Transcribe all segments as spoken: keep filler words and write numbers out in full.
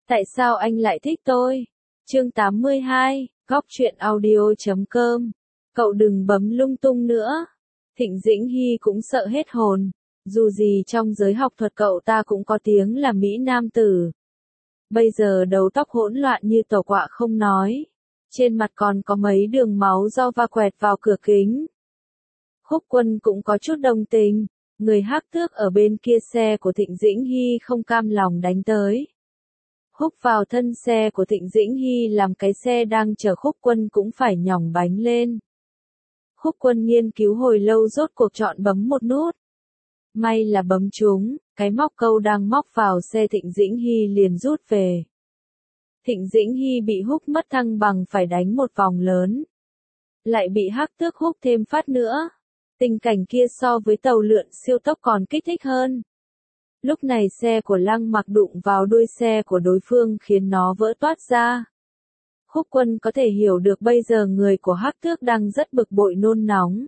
Tại sao anh lại thích tôi? Chương tám mươi hai, góc truyện audio chấm com. Cậu đừng bấm lung tung nữa. Thịnh Dĩnh Hy cũng sợ hết hồn. Dù gì trong giới học thuật cậu ta cũng có tiếng là Mỹ Nam tử. Bây giờ đầu tóc hỗn loạn như tàu quạ không nói. Trên mặt còn có mấy đường máu do va quẹt vào cửa kính. Khúc Quân cũng có chút đồng tình. Người hắc tước ở bên kia xe của Thịnh Dĩnh Hy không cam lòng đánh tới. Húc vào thân xe của Thịnh Dĩnh Hy làm cái xe đang chở Khúc Quân cũng phải nhỏng bánh lên. Khúc Quân nghiên cứu hồi lâu rốt cuộc chọn bấm một nút. May là bấm trúng, cái móc câu đang móc vào xe Thịnh Dĩnh Hy liền rút về. Thịnh Dĩnh Hy bị Húc mất thăng bằng phải đánh một vòng lớn. Lại bị hắc tước Húc thêm phát nữa. Tình cảnh kia so với tàu lượn siêu tốc còn kích thích hơn. Lúc này xe của Lăng Mặc đụng vào đuôi xe của đối phương khiến nó vỡ toát ra. Khúc Quân có thể hiểu được bây giờ người của hắc tước đang rất bực bội nôn nóng.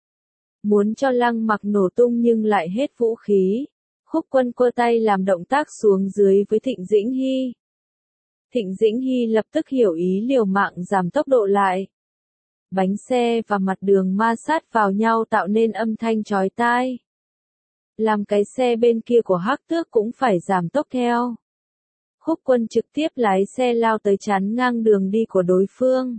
Muốn cho Lăng Mặc nổ tung nhưng lại hết vũ khí. Khúc Quân quơ tay làm động tác xuống dưới với Thịnh Dĩnh Hy. Thịnh Dĩnh Hy lập tức hiểu ý liều mạng giảm tốc độ lại. Bánh xe và mặt đường ma sát vào nhau tạo nên âm thanh chói tai. Làm cái xe bên kia của hắc tước cũng phải giảm tốc theo. Khúc Quân trực tiếp lái xe lao tới chắn ngang đường đi của đối phương.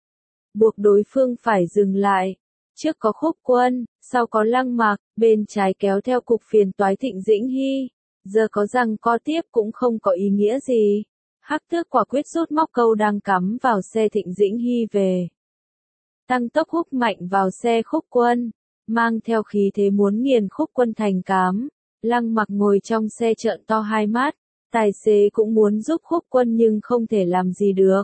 Buộc đối phương phải dừng lại. Trước có Khúc Quân, sau có Lăng Mặc, bên trái kéo theo cục phiền toái Thịnh Dĩnh Hy. Giờ có rằng co tiếp cũng không có ý nghĩa gì. Hắc tước quả quyết rút móc câu đang cắm vào xe Thịnh Dĩnh Hy về. Tăng tốc húc mạnh vào xe Khúc Quân. Mang theo khí thế muốn nghiền Khúc Quân thành cám. Lăng Mặc ngồi trong xe trợn to hai mắt. Tài xế cũng muốn giúp Khúc Quân nhưng không thể làm gì được.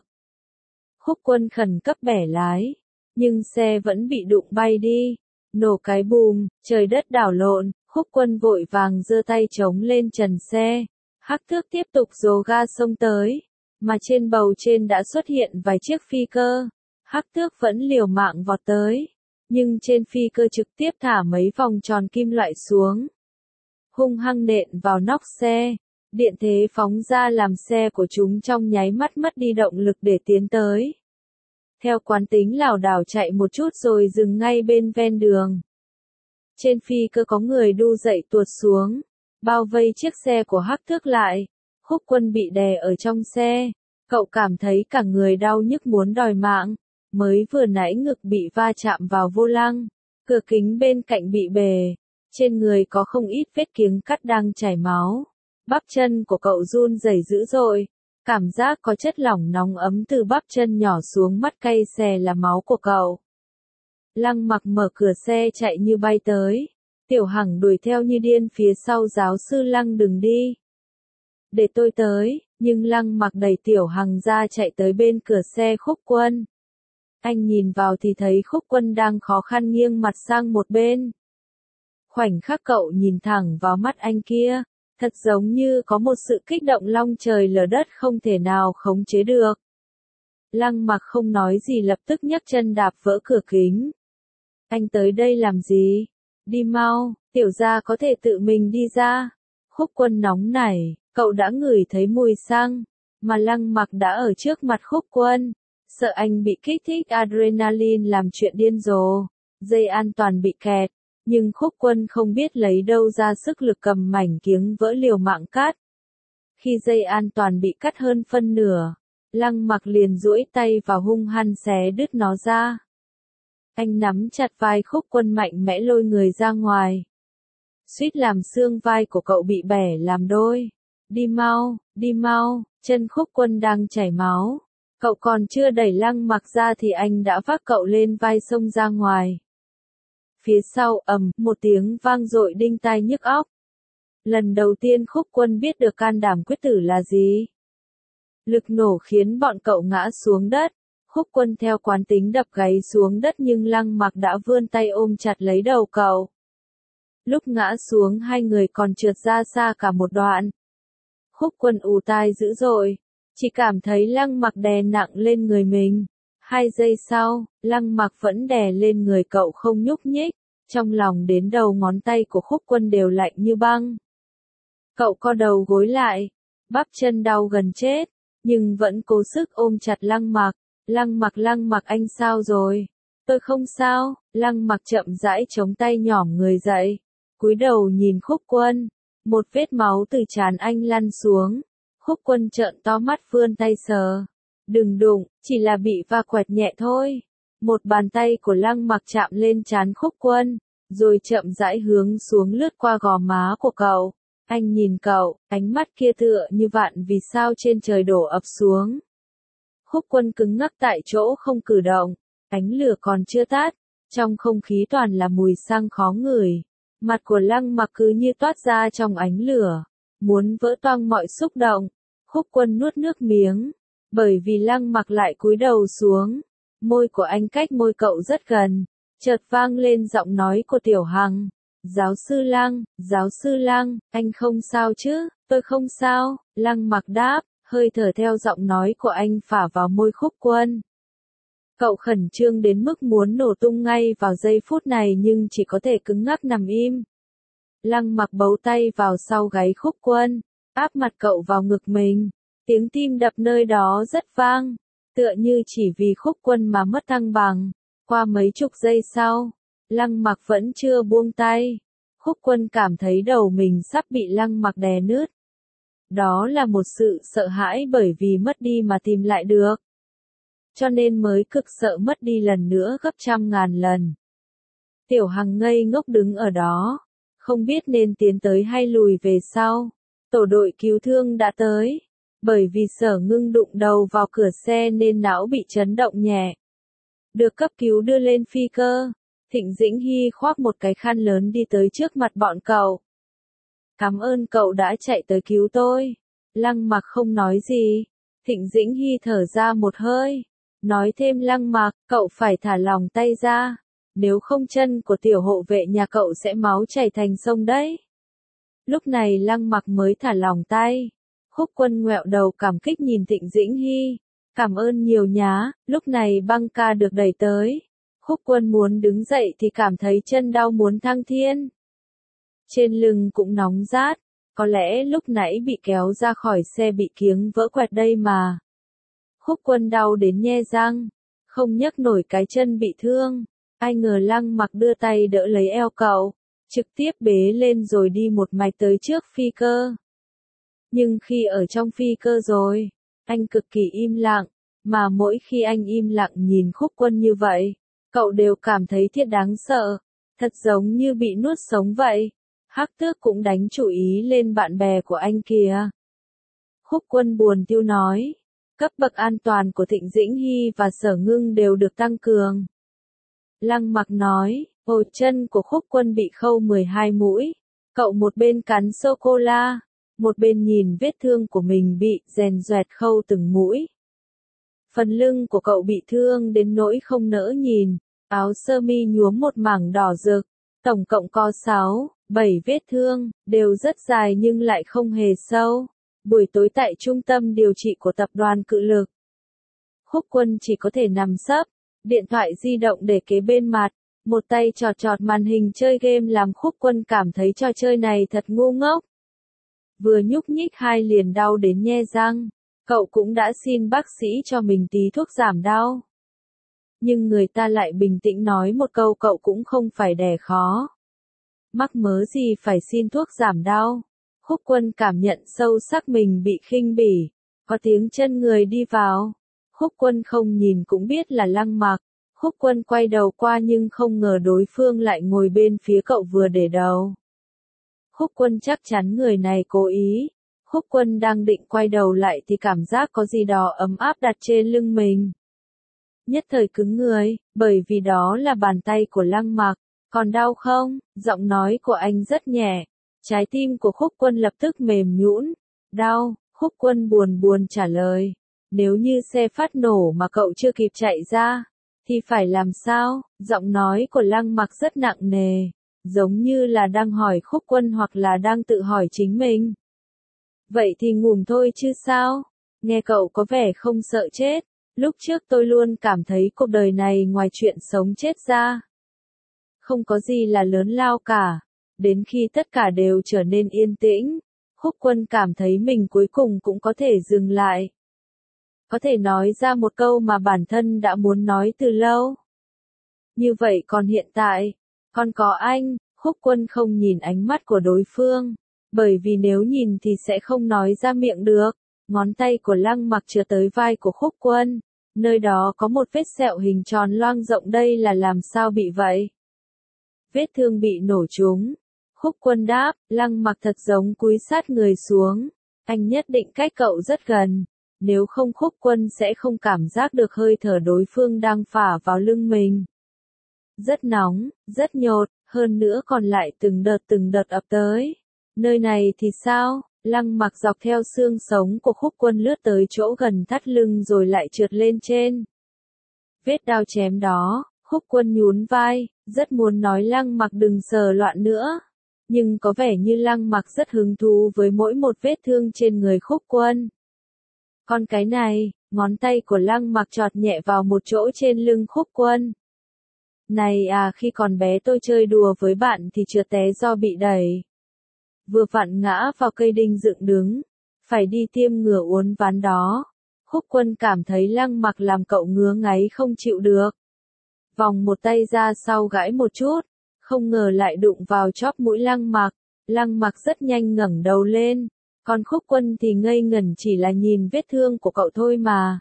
Khúc Quân khẩn cấp bẻ lái. Nhưng xe vẫn bị đụng bay đi. Nổ cái bùm, trời đất đảo lộn. Khúc Quân vội vàng giơ tay chống lên trần xe. Hắc tước tiếp tục dồ ga xông tới. Mà trên bầu trên đã xuất hiện vài chiếc phi cơ. Hắc tước vẫn liều mạng vọt tới. Nhưng trên phi cơ trực tiếp thả mấy vòng tròn kim loại xuống. Hung hăng nện vào nóc xe. Điện thế phóng ra làm xe của chúng trong nháy mắt mất đi động lực để tiến tới. Theo quán tính lảo đảo chạy một chút rồi dừng ngay bên ven đường. Trên phi cơ có người đu dậy tuột xuống. Bao vây chiếc xe của hắc tước lại. Khúc Quân bị đè ở trong xe. Cậu cảm thấy cả người đau nhức muốn đòi mạng. Mới vừa nãy ngực bị va chạm vào vô lăng. Cửa kính bên cạnh bị bể. Trên người có không ít vết kiếng cắt đang chảy máu. Bắp chân của cậu run rẩy dữ dội. Cảm giác có chất lỏng nóng ấm từ bắp chân nhỏ xuống mắt cay xè là máu của cậu. Lăng Mặc mở cửa xe chạy như bay tới. Tiểu Hằng đuổi theo như điên phía sau giáo sư Lăng đừng đi. Để tôi tới, nhưng Lăng Mặc đẩy Tiểu Hằng ra chạy tới bên cửa xe Khúc Quân. Anh nhìn vào thì thấy Khúc Quân đang khó khăn nghiêng mặt sang một bên. Khoảnh khắc cậu nhìn thẳng vào mắt anh kia, thật giống như có một sự kích động long trời lở đất không thể nào khống chế được. Lăng Mặc không nói gì lập tức nhấc chân đạp vỡ cửa kính. Anh tới đây làm gì? Đi mau, tiểu gia có thể tự mình đi ra. Khúc Quân nóng nảy, cậu đã ngửi thấy mùi xăng, mà Lăng Mặc đã ở trước mặt Khúc Quân. Sợ anh bị kích thích adrenaline làm chuyện điên rồ. Dây an toàn bị kẹt. Nhưng Khúc Quân không biết lấy đâu ra sức lực cầm mảnh kiếng vỡ liều mạng cắt. Khi dây an toàn bị cắt hơn phân nửa, Lăng Mặc liền duỗi tay vào hung hăng xé đứt nó ra. Anh nắm chặt vai Khúc Quân mạnh mẽ lôi người ra ngoài. Suýt làm xương vai của cậu bị bẻ làm đôi. Đi mau, đi mau, chân Khúc Quân đang chảy máu. Cậu còn chưa đẩy Lăng Mặc ra thì anh đã vác cậu lên vai xông ra ngoài. Phía sau ầm, một tiếng vang dội đinh tai nhức óc. Lần đầu tiên Khúc Quân biết được can đảm quyết tử là gì. Lực nổ khiến bọn cậu ngã xuống đất. Khúc Quân theo quán tính đập gáy xuống đất nhưng Lăng Mặc đã vươn tay ôm chặt lấy đầu cậu. Lúc ngã xuống hai người còn trượt ra xa cả một đoạn. Khúc Quân ù tai dữ dội. Chỉ cảm thấy Lăng Mặc đè nặng lên người mình. Hai giây sau, Lăng Mặc vẫn đè lên người cậu không nhúc nhích. Trong lòng đến đầu ngón tay của Khúc Quân đều lạnh như băng. Cậu co đầu gối lại. bắp chân đau gần chết, nhưng vẫn cố sức ôm chặt Lăng Mặc. Lăng Mặc Lăng Mặc anh sao rồi? Tôi không sao. Lăng Mặc chậm rãi chống tay nhỏm người dậy, cúi đầu nhìn Khúc Quân. Một vết máu từ trán anh lăn xuống. Khúc Quân trợn to mắt vươn tay sờ. Đừng đụng, chỉ là bị va quẹt nhẹ thôi. Một bàn tay của Lăng Mặc chạm lên trán Khúc Quân, rồi chậm rãi hướng xuống lướt qua gò má của cậu. Anh nhìn cậu, ánh mắt kia tựa như vạn vì sao trên trời đổ ập xuống. Khúc Quân cứng ngắc tại chỗ không cử động, ánh lửa còn chưa tắt, trong không khí toàn là mùi xăng khó ngửi. Mặt của Lăng Mặc cứ như toát ra trong ánh lửa, muốn vỡ toang mọi xúc động. Khúc Quân nuốt nước miếng, bởi vì Lăng Mặc lại cúi đầu xuống. Môi của anh cách môi cậu rất gần, chợt vang lên giọng nói của Tiểu Hằng. Giáo sư Lăng, giáo sư Lăng, anh không sao chứ? Tôi không sao. Lăng Mặc đáp, hơi thở theo giọng nói của anh phả vào môi Khúc Quân. Cậu khẩn trương đến mức muốn nổ tung ngay vào giây phút này nhưng chỉ có thể cứng ngắc nằm im. Lăng Mặc bấu tay vào sau gáy Khúc Quân, áp mặt cậu vào ngực mình. Tiếng tim đập nơi đó rất vang, tựa như chỉ vì Khúc Quân mà mất thăng bằng. Qua mấy chục giây sau, Lăng Mặc vẫn chưa buông tay. Khúc Quân cảm thấy đầu mình sắp bị Lăng Mặc đè nứt. Đó là một sự sợ hãi bởi vì mất đi mà tìm lại được. Cho nên mới cực sợ mất đi lần nữa gấp trăm ngàn lần. Tiểu Hằng ngây ngốc đứng ở đó, không biết nên tiến tới hay lùi về sau. Tổ đội cứu thương đã tới, bởi vì Sở Ngưng đụng đầu vào cửa xe nên não bị chấn động nhẹ. Được cấp cứu đưa lên phi cơ, Thịnh Dĩnh Hy khoác một cái khăn lớn đi tới trước mặt bọn cậu. Cảm ơn cậu đã chạy tới cứu tôi. Lăng Mặc không nói gì. Thịnh Dĩnh Hy thở ra một hơi, nói thêm Lăng Mặc, cậu phải thả lòng tay ra. Nếu không chân của tiểu hộ vệ nhà cậu sẽ máu chảy thành sông đấy. Lúc này Lăng Mặc mới thả lòng tay. Khúc Quân ngoẹo đầu cảm kích nhìn Thịnh Dĩnh Hy. Cảm ơn nhiều nhá. Lúc này băng ca được đẩy tới. Khúc Quân muốn đứng dậy thì cảm thấy chân đau muốn thăng thiên. Trên lưng cũng nóng rát. Có lẽ lúc nãy bị kéo ra khỏi xe bị kiếng vỡ quẹt đây mà. Khúc Quân đau đến nhe răng, không nhấc nổi cái chân bị thương. Ai ngờ Lăng Mặc đưa tay đỡ lấy eo cậu, trực tiếp bế lên rồi đi một mạch tới trước phi cơ. Nhưng khi ở trong phi cơ rồi, anh cực kỳ im lặng, mà mỗi khi anh im lặng nhìn Khúc Quân như vậy, cậu đều cảm thấy thiết đáng sợ, thật giống như bị nuốt sống vậy. Hắc Tước cũng đánh chú ý lên bạn bè của anh kìa. Khúc Quân buồn tiêu nói, cấp bậc an toàn của Thịnh Dĩnh Hy và Sở Ngưng đều được tăng cường. Lăng Mặc nói, ồ, chân của Khúc Quân bị khâu mười hai mũi. Cậu một bên cắn sô-cô-la, một bên nhìn vết thương của mình bị rèn doẹt khâu từng mũi. Phần lưng của cậu bị thương đến nỗi không nỡ nhìn, áo sơ mi nhuốm một mảng đỏ rực. Tổng cộng có sáu, bảy vết thương, đều rất dài nhưng lại không hề sâu. Buổi tối tại trung tâm điều trị của tập đoàn Cự Lực, Khúc Quân chỉ có thể nằm sấp, điện thoại di động để kế bên mặt, một tay chọt chọt màn hình chơi game làm Khúc Quân cảm thấy trò chơi này thật ngu ngốc. Vừa nhúc nhích hai liền đau đến nhe răng, cậu cũng đã xin bác sĩ cho mình tí thuốc giảm đau. Nhưng người ta lại bình tĩnh nói một câu cậu cũng không phải đẻ khó. Mắc mớ gì phải xin thuốc giảm đau. Khúc Quân cảm nhận sâu sắc mình bị khinh bỉ. Có tiếng chân người đi vào. Khúc Quân không nhìn cũng biết là Lăng Mặc. Khúc Quân quay đầu qua nhưng không ngờ đối phương lại ngồi bên phía cậu vừa để đầu. Khúc Quân chắc chắn người này cố ý. Khúc Quân đang định quay đầu lại thì cảm giác có gì đó ấm áp đặt trên lưng mình. Nhất thời cứng người, bởi vì đó là bàn tay của Lăng Mặc. Còn đau không? Giọng nói của anh rất nhẹ. Trái tim của Khúc Quân lập tức mềm nhũn. Đau, Khúc Quân buồn buồn trả lời. Nếu như xe phát nổ mà cậu chưa kịp chạy ra, thì phải làm sao? Giọng nói của Lăng Mặc rất nặng nề, giống như là đang hỏi Khúc Quân hoặc là đang tự hỏi chính mình. Vậy thì ngủm thôi chứ sao? Nghe cậu có vẻ không sợ chết. Lúc trước tôi luôn cảm thấy cuộc đời này ngoài chuyện sống chết ra, không có gì là lớn lao cả. Đến khi tất cả đều trở nên yên tĩnh, Khúc Quân cảm thấy mình cuối cùng cũng có thể dừng lại. Có thể nói ra một câu mà bản thân đã muốn nói từ lâu. Như vậy còn hiện tại, còn có anh, Khúc Quân không nhìn ánh mắt của đối phương, bởi vì nếu nhìn thì sẽ không nói ra miệng được. Ngón tay của Lăng Mặc chừa tới vai của Khúc Quân, nơi đó có một vết sẹo hình tròn loang rộng, đây là làm sao bị vậy? Vết thương bị nổ trúng. Khúc Quân đáp, Lăng Mặc thật giống cúi sát người xuống, anh nhất định cách cậu rất gần, nếu không Khúc Quân sẽ không cảm giác được hơi thở đối phương đang phả vào lưng mình. Rất nóng, rất nhột, hơn nữa còn lại từng đợt từng đợt ập tới. Nơi này thì sao? Lăng Mặc dọc theo xương sống của Khúc Quân lướt tới chỗ gần thắt lưng rồi lại trượt lên trên. Vết đao chém đó, Khúc Quân nhún vai, rất muốn nói Lăng Mặc đừng sờ loạn nữa. Nhưng có vẻ như Lăng Mặc rất hứng thú với mỗi một vết thương trên người Khúc Quân. Còn cái này, ngón tay của Lăng Mặc chọt nhẹ vào một chỗ trên lưng Khúc Quân. Này à, khi còn bé tôi chơi đùa với bạn thì trượt té do bị đẩy. Vừa vặn ngã vào cây đinh dựng đứng, phải đi tiêm ngừa uốn ván đó. Khúc Quân cảm thấy Lăng Mặc làm cậu ngứa ngáy không chịu được. Vòng một tay ra sau gãi một chút, không ngờ lại đụng vào chóp mũi Lăng Mặc. Lăng Mặc rất nhanh ngẩng đầu lên, còn Khúc Quân thì ngây ngẩn chỉ là nhìn vết thương của cậu thôi mà.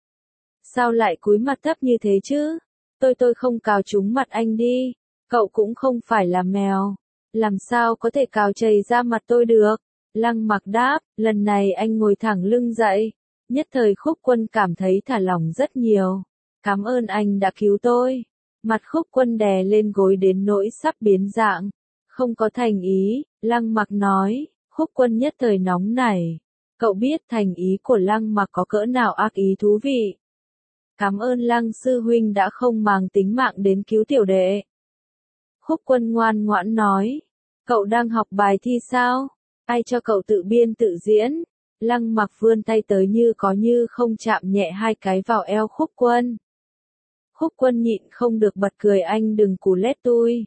Sao lại cúi mặt thấp như thế chứ? Tôi tôi không cào trúng mặt anh đi, cậu cũng không phải là mèo. Làm sao có thể cào chày ra mặt tôi được? Lăng Mặc đáp, lần này anh ngồi thẳng lưng dậy. Nhất thời Khúc Quân cảm thấy thả lỏng rất nhiều. Cảm ơn anh đã cứu tôi. Mặt Khúc Quân đè lên gối đến nỗi sắp biến dạng. Không có thành ý, Lăng Mặc nói. Khúc Quân nhất thời nóng nảy. Cậu biết thành ý của Lăng Mặc có cỡ nào ác ý thú vị. Cảm ơn Lăng sư huynh đã không màng tính mạng đến cứu tiểu đệ. Khúc Quân ngoan ngoãn nói. Cậu đang học bài thi sao? Ai cho cậu tự biên tự diễn? Lăng Mặc vươn tay tới như có như không chạm nhẹ hai cái vào eo Khúc Quân. Khúc Quân nhịn không được bật cười, anh đừng cù lét tôi.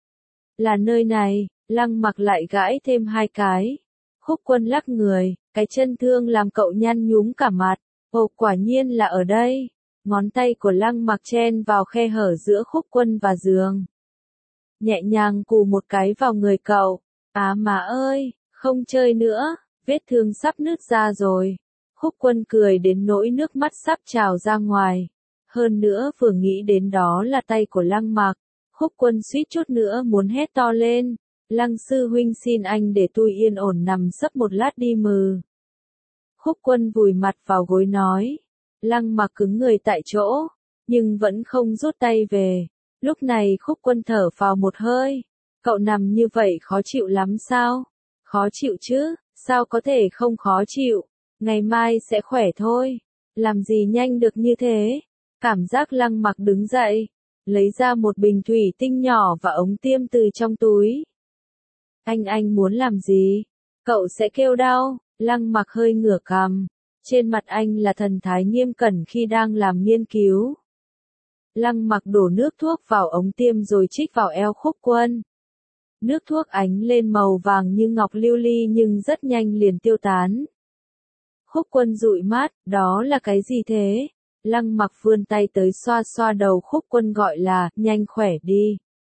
Là nơi này, Lăng Mặc lại gãi thêm hai cái. Khúc Quân lắc người, cái chân thương làm cậu nhăn nhúm cả mặt. Ồ, quả nhiên là ở đây. Ngón tay của Lăng Mặc chen vào khe hở giữa Khúc Quân và giường. Nhẹ nhàng cù một cái vào người cậu. Á mà ơi, không chơi nữa, vết thương sắp nứt ra rồi. Khúc Quân cười đến nỗi nước mắt sắp trào ra ngoài. Hơn nữa vừa nghĩ đến đó là tay của Lăng Mặc, Khúc Quân suýt chút nữa muốn hét to lên. Lăng sư huynh xin anh để tôi yên ổn nằm sấp một lát đi mừ. Khúc Quân vùi mặt vào gối nói. Lăng Mặc cứng người tại chỗ, nhưng vẫn không rút tay về. Lúc này Khúc Quân thở phào một hơi. Cậu nằm như vậy khó chịu lắm sao? Khó chịu chứ, sao có thể không khó chịu? Ngày mai sẽ khỏe thôi. Làm gì nhanh được như thế? Cảm giác Lăng Mặc đứng dậy, lấy ra một bình thủy tinh nhỏ và ống tiêm từ trong túi. Anh anh muốn làm gì? Cậu sẽ kêu đau. Lăng Mặc hơi ngửa cằm. Trên mặt anh là thần thái nghiêm cẩn khi đang làm nghiên cứu. Lăng Mặc đổ nước thuốc vào ống tiêm rồi trích vào eo Khúc Quân. Nước thuốc ánh lên màu vàng như ngọc lưu ly nhưng rất nhanh liền tiêu tán. Khúc Quân dụi mắt, đó là cái gì thế? Lăng Mặc vươn tay tới xoa xoa đầu Khúc Quân gọi là, nhanh khỏe đi.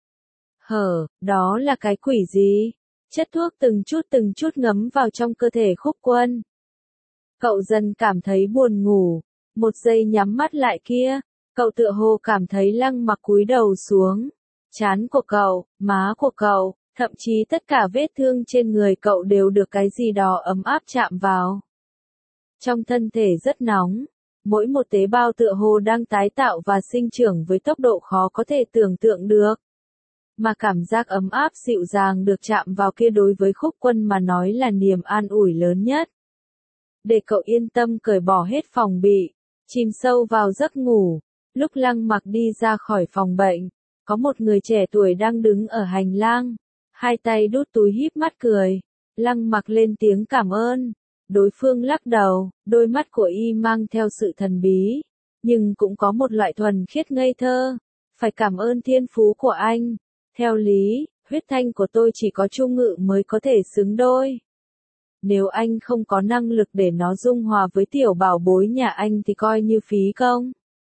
Hở, đó là cái quỷ gì? Chất thuốc từng chút từng chút ngấm vào trong cơ thể Khúc Quân. Cậu dần cảm thấy buồn ngủ, một giây nhắm mắt lại kia, cậu tựa hồ cảm thấy Lăng Mặc cúi đầu xuống. Trán của cậu, má của cậu, thậm chí tất cả vết thương trên người cậu đều được cái gì đó ấm áp chạm vào. Trong thân thể rất nóng, mỗi một tế bào tựa hồ đang tái tạo và sinh trưởng với tốc độ khó có thể tưởng tượng được. Mà cảm giác ấm áp dịu dàng được chạm vào kia đối với Khúc Quân mà nói là niềm an ủi lớn nhất. Để cậu yên tâm cởi bỏ hết phòng bị, chìm sâu vào giấc ngủ. Lúc Lăng Mặc đi ra khỏi phòng bệnh, có một người trẻ tuổi đang đứng ở hành lang, hai tay đút túi híp mắt cười. Lăng Mặc lên tiếng cảm ơn. Đối phương lắc đầu, đôi mắt của y mang theo sự thần bí, nhưng cũng có một loại thuần khiết ngây thơ. Phải cảm ơn thiên phú của anh. Theo lý, huyết thanh của tôi chỉ có Chu Ngự mới có thể xứng đôi. Nếu anh không có năng lực để nó dung hòa với tiểu bảo bối nhà anh thì coi như phí công.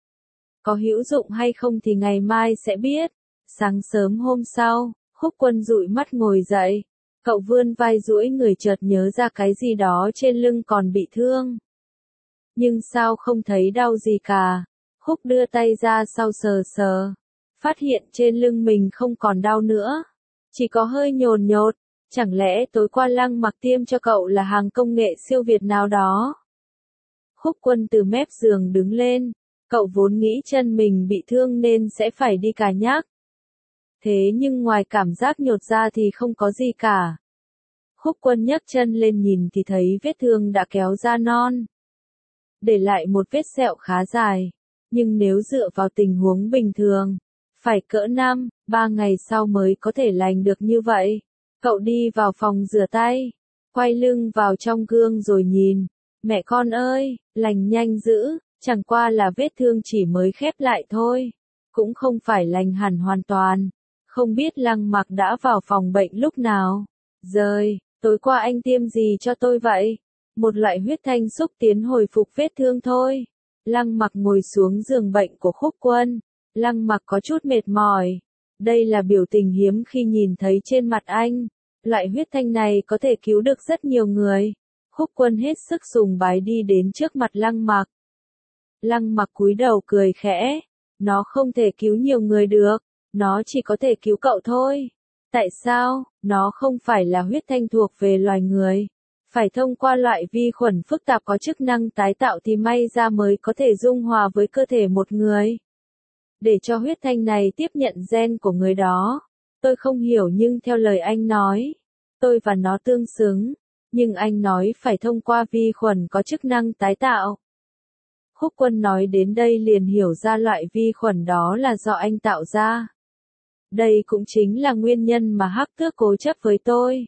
Có hữu dụng hay không thì ngày mai sẽ biết. Sáng sớm hôm sau, Khúc Quân dụi mắt ngồi dậy. Cậu vươn vai duỗi người chợt nhớ ra cái gì đó trên lưng còn bị thương. Nhưng sao không thấy đau gì cả. Khúc đưa tay ra sau sờ sờ. Phát hiện trên lưng mình không còn đau nữa. Chỉ có hơi nhồn nhột. Chẳng lẽ tối qua Lăng Mặc tiêm cho cậu là hàng công nghệ siêu việt nào đó? Khúc Quân từ mép giường đứng lên. Cậu vốn nghĩ chân mình bị thương nên sẽ phải đi cà nhắc. Thế nhưng ngoài cảm giác nhột ra thì không có gì cả. Khúc Quân nhấc chân lên nhìn thì thấy vết thương đã kéo ra non. Để lại một vết sẹo khá dài. Nhưng nếu dựa vào tình huống bình thường, phải cỡ năm, ba ngày sau mới có thể lành được như vậy. Cậu đi vào phòng rửa tay, quay lưng vào trong gương rồi nhìn. Mẹ con ơi, lành nhanh dữ, chẳng qua là vết thương chỉ mới khép lại thôi. Cũng không phải lành hẳn hoàn toàn. Không biết Lăng Mặc đã vào phòng bệnh lúc nào. Rời, tối qua anh tiêm gì cho tôi vậy? Một loại huyết thanh xúc tiến hồi phục vết thương thôi. Lăng Mặc ngồi xuống giường bệnh của Khúc Quân. Lăng Mặc có chút mệt mỏi. Đây là biểu tình hiếm khi nhìn thấy trên mặt anh. Loại huyết thanh này có thể cứu được rất nhiều người. Khúc Quân hết sức sùng bái đi đến trước mặt Lăng Mặc. Lăng Mặc cúi đầu cười khẽ. Nó không thể cứu nhiều người được. Nó chỉ có thể cứu cậu thôi. Tại sao? Nó không phải là huyết thanh thuộc về loài người. Phải thông qua loại vi khuẩn phức tạp có chức năng tái tạo thì may ra mới có thể dung hòa với cơ thể một người. Để cho huyết thanh này tiếp nhận gen của người đó. Tôi không hiểu nhưng theo lời anh nói, tôi và nó tương xứng. Nhưng anh nói phải thông qua vi khuẩn có chức năng tái tạo. Khúc Quân nói đến đây liền hiểu ra loại vi khuẩn đó là do anh tạo ra. Đây cũng chính là nguyên nhân mà Hắc Tước cố chấp với tôi.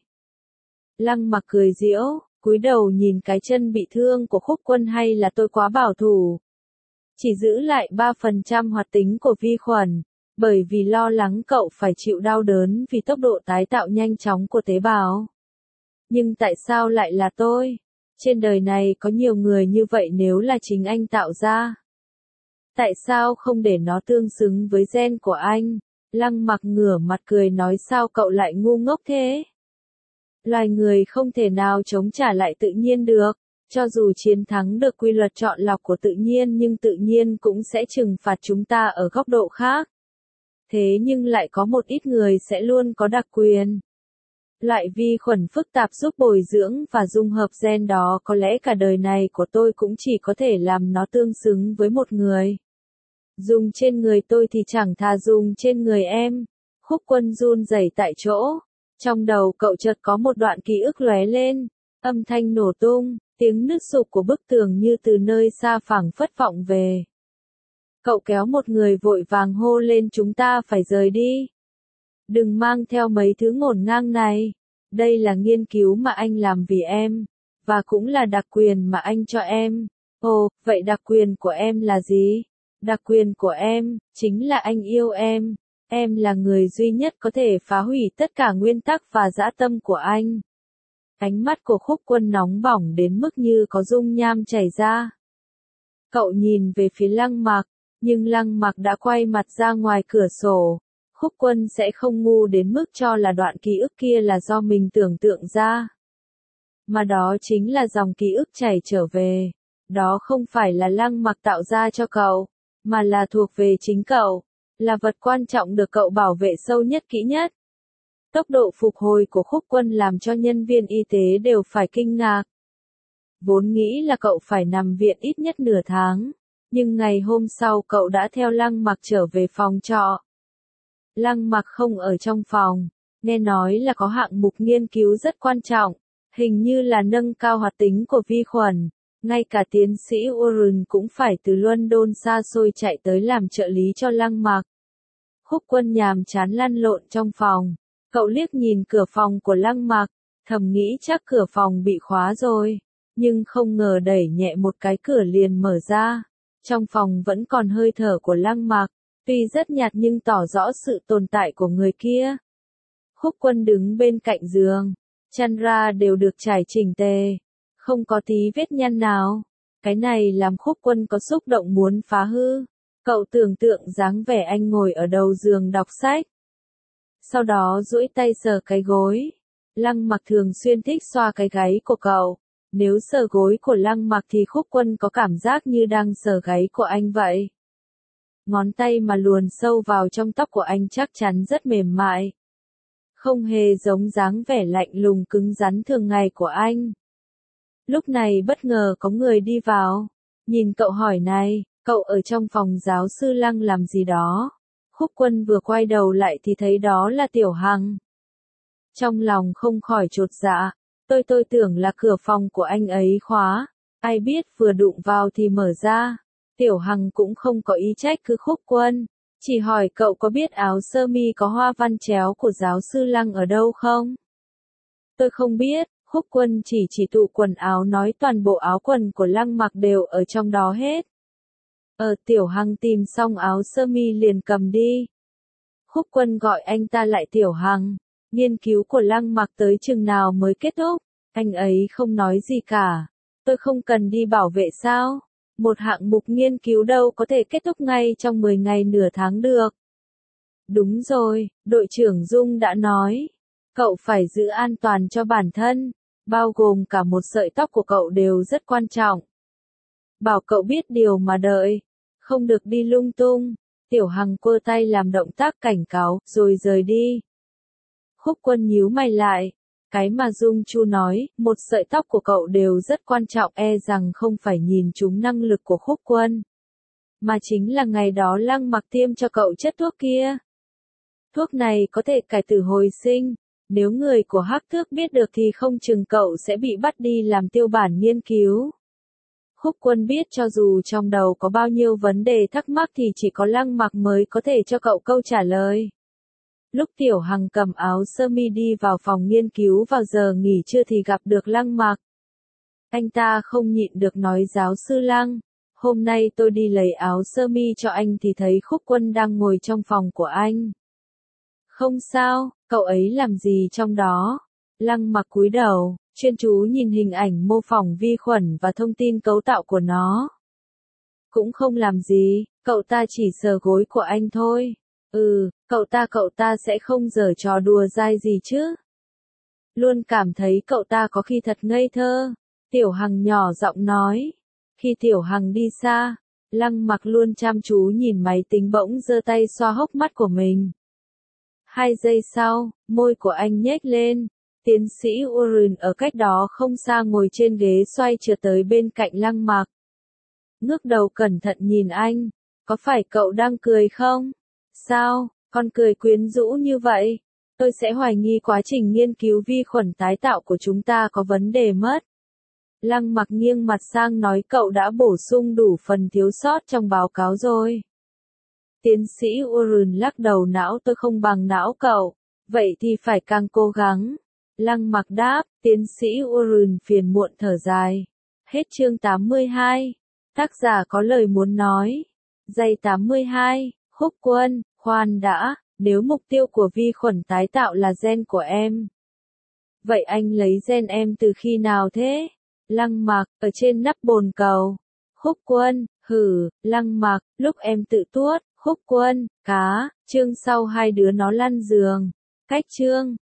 Lăng Mặc cười giễu, cúi đầu nhìn cái chân bị thương của Khúc Quân hay là tôi quá bảo thủ. Chỉ giữ lại ba phần trăm hoạt tính của vi khuẩn, bởi vì lo lắng cậu phải chịu đau đớn vì tốc độ tái tạo nhanh chóng của tế bào. Nhưng tại sao lại là tôi? Trên đời này có nhiều người như vậy nếu là chính anh tạo ra. Tại sao không để nó tương xứng với gen của anh? Lăng Mặc ngửa mặt cười nói sao cậu lại ngu ngốc thế? Loài người không thể nào chống trả lại tự nhiên được. Cho dù chiến thắng được quy luật chọn lọc của tự nhiên nhưng tự nhiên cũng sẽ trừng phạt chúng ta ở góc độ khác. Thế nhưng lại có một ít người sẽ luôn có đặc quyền. Loại vi khuẩn phức tạp giúp bồi dưỡng và dung hợp gen đó có lẽ cả đời này của tôi cũng chỉ có thể làm nó tương xứng với một người. Dùng trên người tôi thì chẳng thà dùng trên người em. Khúc Quân run rẩy tại chỗ. Trong đầu cậu chợt có một đoạn ký ức lóe lên. Âm thanh nổ tung, tiếng nứt sụp của bức tường như từ nơi xa phảng phất vọng về. Cậu kéo một người vội vàng hô lên chúng ta phải rời đi. Đừng mang theo mấy thứ ngổn ngang này. Đây là nghiên cứu mà anh làm vì em. Và cũng là đặc quyền mà anh cho em. Ồ, vậy đặc quyền của em là gì? Đặc quyền của em, chính là anh yêu em. Em là người duy nhất có thể phá hủy tất cả nguyên tắc và dã tâm của anh. Ánh mắt của Khúc Quân nóng bỏng đến mức như có dung nham chảy ra. Cậu nhìn về phía Lăng Mặc, nhưng Lăng Mặc đã quay mặt ra ngoài cửa sổ. Khúc Quân sẽ không ngu đến mức cho là đoạn ký ức kia là do mình tưởng tượng ra. Mà đó chính là dòng ký ức chảy trở về. Đó không phải là Lăng Mặc tạo ra cho cậu, mà là thuộc về chính cậu. Là vật quan trọng được cậu bảo vệ sâu nhất kỹ nhất. Tốc độ phục hồi của Khúc Quân làm cho nhân viên y tế đều phải kinh ngạc. Vốn nghĩ là cậu phải nằm viện ít nhất nửa tháng, nhưng ngày hôm sau cậu đã theo Lăng Mặc trở về phòng trọ. Lăng Mặc không ở trong phòng, nghe nói là có hạng mục nghiên cứu rất quan trọng, hình như là nâng cao hoạt tính của vi khuẩn. Ngay cả tiến sĩ Warren cũng phải từ London xa xôi chạy tới làm trợ lý cho Lăng Mặc. Khúc Quân nhàm chán lăn lộn trong phòng. Cậu liếc nhìn cửa phòng của Lăng Mặc, thầm nghĩ chắc cửa phòng bị khóa rồi. Nhưng không ngờ đẩy nhẹ một cái cửa liền mở ra. Trong phòng vẫn còn hơi thở của Lăng Mặc, tuy rất nhạt nhưng tỏ rõ sự tồn tại của người kia. Khúc Quân đứng bên cạnh giường, Chăn ra đều được trải chỉnh tề, không có tí vết nhăn nào. Cái này làm Khúc Quân có xúc động muốn phá hư. Cậu tưởng tượng dáng vẻ anh ngồi ở đầu giường đọc sách. Sau đó duỗi tay sờ cái gối. Lăng Mặc thường xuyên thích xoa cái gáy của cậu. Nếu sờ gối của Lăng Mặc thì Khúc Quân có cảm giác như đang sờ gáy của anh vậy. Ngón tay mà luồn sâu vào trong tóc của anh chắc chắn rất mềm mại. Không hề giống dáng vẻ lạnh lùng cứng rắn thường ngày của anh. Lúc này bất ngờ có người đi vào. Nhìn cậu hỏi này, cậu ở trong phòng giáo sư Lăng làm gì đó? Khúc Quân vừa quay đầu lại thì thấy đó là Tiểu Hằng. Trong lòng không khỏi chột dạ, tôi tôi tưởng là cửa phòng của anh ấy khóa, ai biết vừa đụng vào thì mở ra. Tiểu Hằng cũng không có ý trách cứ Khúc Quân, chỉ hỏi cậu có biết áo sơ mi có hoa văn chéo của giáo sư Lăng ở đâu không? Tôi không biết, Khúc Quân chỉ chỉ tủ quần áo nói toàn bộ áo quần của Lăng Mặc đều ở trong đó hết. Ờ Tiểu Hằng tìm xong áo sơ mi liền cầm đi. Khúc Quân gọi anh ta lại Tiểu Hằng, nghiên cứu của Lăng Mặc tới chừng nào mới kết thúc? Anh ấy không nói gì cả. Tôi không cần đi bảo vệ sao? Một hạng mục nghiên cứu đâu có thể kết thúc ngay trong mười ngày nửa tháng được. Đúng rồi, đội trưởng Dung đã nói. Cậu phải giữ an toàn cho bản thân, bao gồm cả một sợi tóc của cậu đều rất quan trọng. Bảo cậu biết điều mà đợi, không được đi lung tung. Tiểu Hằng quơ tay làm động tác cảnh cáo, rồi rời đi. Khúc Quân nhíu mày lại. Cái mà Dung Chu nói, một sợi tóc của cậu đều rất quan trọng, e rằng không phải nhìn trúng năng lực của Khúc Quân. Mà chính là ngày đó Lăng Mặc tiêm cho cậu chất thuốc kia. Thuốc này có thể cải tử hồi sinh. Nếu người của Hắc Thước biết được thì không chừng cậu sẽ bị bắt đi làm tiêu bản nghiên cứu. Khúc Quân biết cho dù trong đầu có bao nhiêu vấn đề thắc mắc thì chỉ có Lăng Mặc mới có thể cho cậu câu trả lời. Lúc Tiểu Hằng cầm áo sơ mi đi vào phòng nghiên cứu vào giờ nghỉ trưa thì gặp được Lăng Mặc. Anh ta không nhịn được nói giáo sư Lăng, hôm nay tôi đi lấy áo sơ mi cho anh thì thấy Khúc Quân đang ngồi trong phòng của anh. Không sao, cậu ấy làm gì trong đó? Lăng Mặc cúi đầu, chuyên chú nhìn hình ảnh mô phỏng vi khuẩn và thông tin cấu tạo của nó. Cũng không làm gì, cậu ta chỉ sờ gối của anh thôi. Ừ, cậu ta cậu ta sẽ không giở trò đùa dai gì chứ. Luôn cảm thấy cậu ta có khi thật ngây thơ. Tiểu Hằng nhỏ giọng nói. Khi Tiểu Hằng đi xa, Lăng Mặc luôn chăm chú nhìn máy tính bỗng giơ tay xoa hốc mắt của mình. Hai giây sau, môi của anh nhếch lên. Tiến sĩ Warren ở cách đó không xa ngồi trên ghế xoay trượt tới bên cạnh Lăng Mặc. Ngước đầu cẩn thận nhìn anh. Có phải cậu đang cười không? Sao, con cười quyến rũ như vậy? Tôi sẽ hoài nghi quá trình nghiên cứu vi khuẩn tái tạo của chúng ta có vấn đề mất. Lăng Mặc nghiêng mặt sang nói cậu đã bổ sung đủ phần thiếu sót trong báo cáo rồi. Tiến sĩ Warren lắc đầu não tôi không bằng não cậu. Vậy thì phải càng cố gắng. Lăng Mặc đáp, tiến sĩ Warren phiền muộn thở dài. Hết chương tám mươi hai. Tác giả có lời muốn nói. Giây tám mươi hai, Khúc Quân, khoan đã, nếu mục tiêu của vi khuẩn tái tạo là gen của em. Vậy anh lấy gen em từ khi nào thế? Lăng Mặc, ở trên nắp bồn cầu. Khúc Quân, hử, Lăng Mặc, lúc em tự tuốt. Khúc Quân, cá, chương sau hai đứa nó lăn giường. Cách chương.